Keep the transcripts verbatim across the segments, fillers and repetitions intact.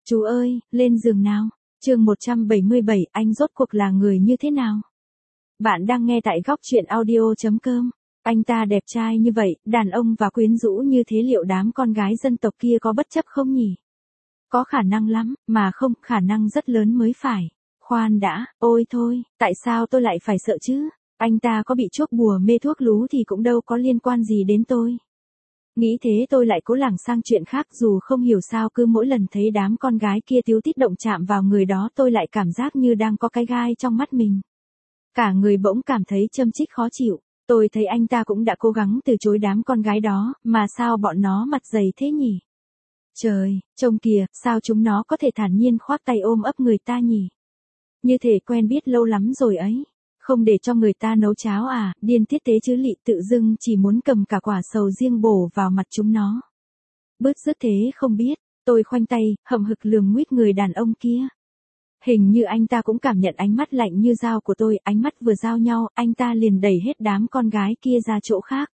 Chú ơi, lên giường nào. Chương một trăm bảy mươi bảy, anh rốt cuộc là người như thế nào? Bạn đang nghe tại góc truyện audio chấm com. Anh ta đẹp trai như vậy, đàn ông và quyến rũ như thế liệu đám con gái dân tộc kia có bất chấp không nhỉ? Có khả năng lắm, mà không, khả năng rất lớn mới phải. Khoan đã, ôi thôi, tại sao tôi lại phải sợ chứ? Anh ta có bị chuốc bùa mê thuốc lú thì cũng đâu có liên quan gì đến tôi. Nghĩ thế tôi lại cố lảng sang chuyện khác, dù không hiểu sao cứ mỗi lần thấy đám con gái kia tíu tít động chạm vào người đó tôi lại cảm giác như đang có cái gai trong mắt mình. Cả người bỗng cảm thấy châm chích khó chịu. Tôi thấy anh ta cũng đã cố gắng từ chối đám con gái đó, mà sao bọn nó mặt dày thế nhỉ? Trời, trông kìa, sao chúng nó có thể thản nhiên khoác tay ôm ấp người ta nhỉ? Như thể quen biết lâu lắm rồi ấy. Không để cho người ta nấu cháo à, điên tiết tế chứ lị, tự dưng chỉ muốn cầm cả quả sầu riêng bổ vào mặt chúng nó. Bứt rứt thế không biết, tôi khoanh tay, hậm hực lườm nguýt người đàn ông kia. Hình như anh ta cũng cảm nhận ánh mắt lạnh như dao của tôi, ánh mắt vừa giao nhau, anh ta liền đẩy hết đám con gái kia ra chỗ khác.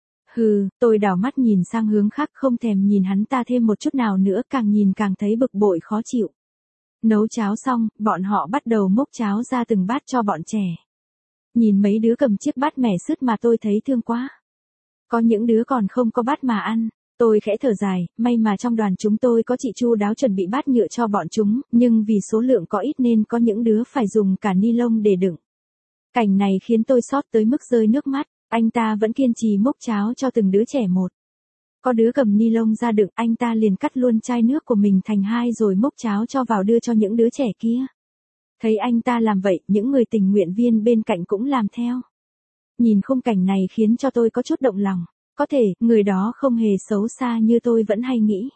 Hừ, tôi đảo mắt nhìn sang hướng khác, không thèm nhìn hắn ta thêm một chút nào nữa, càng nhìn càng thấy bực bội khó chịu. Nấu cháo xong, bọn họ bắt đầu múc cháo ra từng bát cho bọn trẻ. Nhìn mấy đứa cầm chiếc bát mẻ sứt mà tôi thấy thương quá. Có những đứa còn không có bát mà ăn. Tôi khẽ thở dài, may mà trong đoàn chúng tôi có chị chu đáo chuẩn bị bát nhựa cho bọn chúng, nhưng vì số lượng có ít nên có những đứa phải dùng cả ni lông để đựng. Cảnh này khiến tôi xót tới mức rơi nước mắt, anh ta vẫn kiên trì múc cháo cho từng đứa trẻ một. Có đứa cầm ni lông ra đựng, anh ta liền cắt luôn chai nước của mình thành hai rồi múc cháo cho vào đưa cho những đứa trẻ kia. Thấy anh ta làm vậy, những người tình nguyện viên bên cạnh cũng làm theo. Nhìn khung cảnh này khiến cho tôi có chút động lòng. Có thể, người đó không hề xấu xa như tôi vẫn hay nghĩ.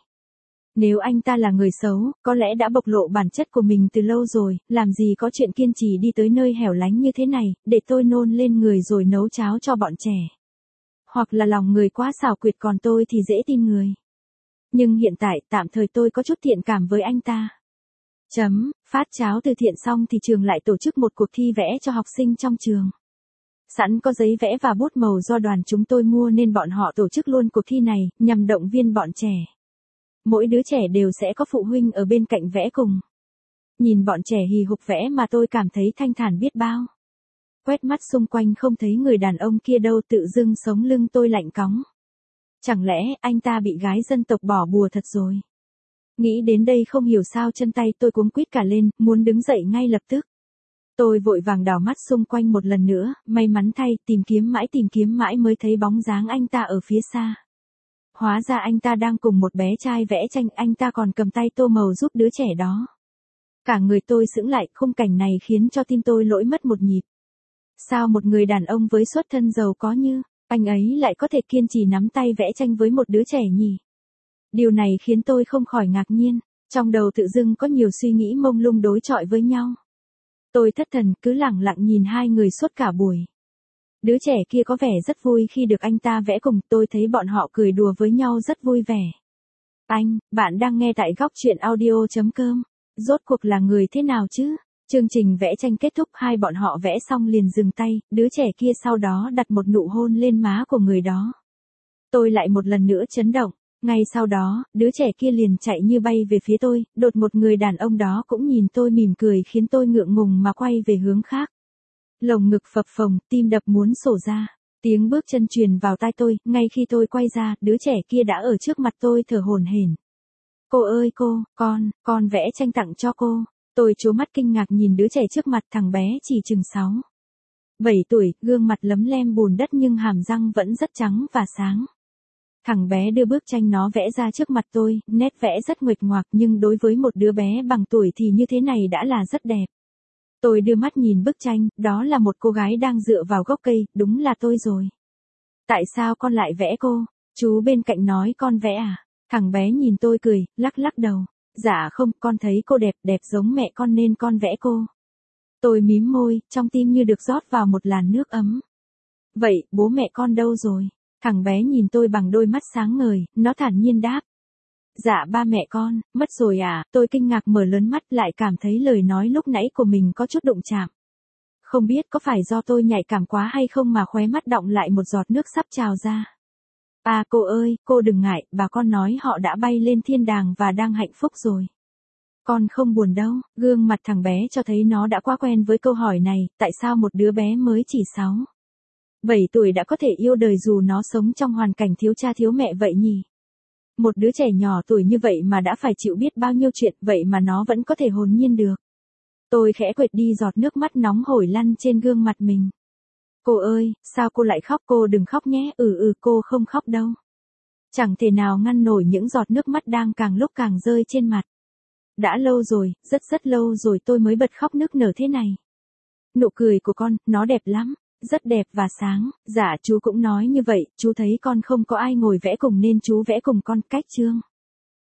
Nếu anh ta là người xấu, có lẽ đã bộc lộ bản chất của mình từ lâu rồi, làm gì có chuyện kiên trì đi tới nơi hẻo lánh như thế này, để tôi nôn lên người rồi nấu cháo cho bọn trẻ. Hoặc là lòng người quá xảo quyệt, còn tôi thì dễ tin người. Nhưng hiện tại, tạm thời tôi có chút thiện cảm với anh ta. Chấm, phát cháo từ thiện xong thì trường lại tổ chức một cuộc thi vẽ cho học sinh trong trường. Sẵn có giấy vẽ và bút màu do đoàn chúng tôi mua nên bọn họ tổ chức luôn cuộc thi này, nhằm động viên bọn trẻ. Mỗi đứa trẻ đều sẽ có phụ huynh ở bên cạnh vẽ cùng. Nhìn bọn trẻ hì hục vẽ mà tôi cảm thấy thanh thản biết bao. Quét mắt xung quanh không thấy người đàn ông kia đâu, tự dưng sống lưng tôi lạnh cóng. Chẳng lẽ anh ta bị gái dân tộc bỏ bùa thật rồi? Nghĩ đến đây không hiểu sao chân tay tôi cuống quýt cả lên, muốn đứng dậy ngay lập tức. Tôi vội vàng đảo mắt xung quanh một lần nữa, may mắn thay, tìm kiếm mãi tìm kiếm mãi mới thấy bóng dáng anh ta ở phía xa. Hóa ra anh ta đang cùng một bé trai vẽ tranh, anh ta còn cầm tay tô màu giúp đứa trẻ đó. Cả người tôi sững lại, khung cảnh này khiến cho tim tôi lỗi mất một nhịp. Sao một người đàn ông với xuất thân giàu có như anh ấy lại có thể kiên trì nắm tay vẽ tranh với một đứa trẻ nhỉ? Điều này khiến tôi không khỏi ngạc nhiên, trong đầu tự dưng có nhiều suy nghĩ mông lung đối chọi với nhau. Tôi thất thần, cứ lẳng lặng nhìn hai người suốt cả buổi. Đứa trẻ kia có vẻ rất vui khi được anh ta vẽ cùng, tôi thấy bọn họ cười đùa với nhau rất vui vẻ. Anh, bạn đang nghe tại góc truyện audio chấm com. Rốt cuộc là người thế nào chứ? Chương trình vẽ tranh kết thúc, hai bọn họ vẽ xong liền dừng tay, đứa trẻ kia sau đó đặt một nụ hôn lên má của người đó. Tôi lại một lần nữa chấn động. Ngay sau đó, đứa trẻ kia liền chạy như bay về phía tôi, đột một người đàn ông đó cũng nhìn tôi mỉm cười khiến tôi ngượng ngùng mà quay về hướng khác. Lồng ngực phập phồng, tim đập muốn sổ ra. Tiếng bước chân truyền vào tai tôi, ngay khi tôi quay ra, đứa trẻ kia đã ở trước mặt tôi thở hổn hển. Cô ơi cô, con, con vẽ tranh tặng cho cô. Tôi trố mắt kinh ngạc nhìn đứa trẻ trước mặt, thằng bé chỉ chừng sáu, bảy tuổi, gương mặt lấm lem bùn đất nhưng hàm răng vẫn rất trắng và sáng. Thằng bé đưa bức tranh nó vẽ ra trước mặt tôi, nét vẽ rất nguệch ngoạc nhưng đối với một đứa bé bằng tuổi thì như thế này đã là rất đẹp. Tôi đưa mắt nhìn bức tranh, đó là một cô gái đang dựa vào gốc cây, đúng là tôi rồi. Tại sao con lại vẽ cô? Chú bên cạnh nói con vẽ à? Thằng bé nhìn tôi cười, lắc lắc đầu. Dạ không, con thấy cô đẹp, đẹp giống mẹ con nên con vẽ cô. Tôi mím môi, trong tim như được rót vào một làn nước ấm. Vậy, bố mẹ con đâu rồi? Thằng bé nhìn tôi bằng đôi mắt sáng ngời, nó thản nhiên đáp. Dạ ba mẹ con, mất rồi à, tôi kinh ngạc mở lớn mắt lại cảm thấy lời nói lúc nãy của mình có chút đụng chạm. Không biết có phải do tôi nhạy cảm quá hay không mà khóe mắt đọng lại một giọt nước sắp trào ra. À cô ơi, cô đừng ngại, bà con nói họ đã bay lên thiên đàng và đang hạnh phúc rồi. Con không buồn đâu, gương mặt thằng bé cho thấy nó đã quá quen với câu hỏi này, tại sao một đứa bé mới chỉ sáu, bảy tuổi đã có thể yêu đời dù nó sống trong hoàn cảnh thiếu cha thiếu mẹ vậy nhỉ? Một đứa trẻ nhỏ tuổi như vậy mà đã phải chịu biết bao nhiêu chuyện, vậy mà nó vẫn có thể hồn nhiên được. Tôi khẽ quệt đi giọt nước mắt nóng hổi lăn trên gương mặt mình. Cô ơi, sao cô lại khóc? Cô đừng khóc nhé. Ừ ừ, cô không khóc đâu. Chẳng thể nào ngăn nổi những giọt nước mắt đang càng lúc càng rơi trên mặt. Đã lâu rồi, rất rất lâu rồi tôi mới bật khóc nức nở thế này. Nụ cười của con, nó đẹp lắm, rất đẹp và sáng. Dạ chú cũng nói như vậy, chú thấy con không có ai ngồi vẽ cùng nên chú vẽ cùng con. Cách chương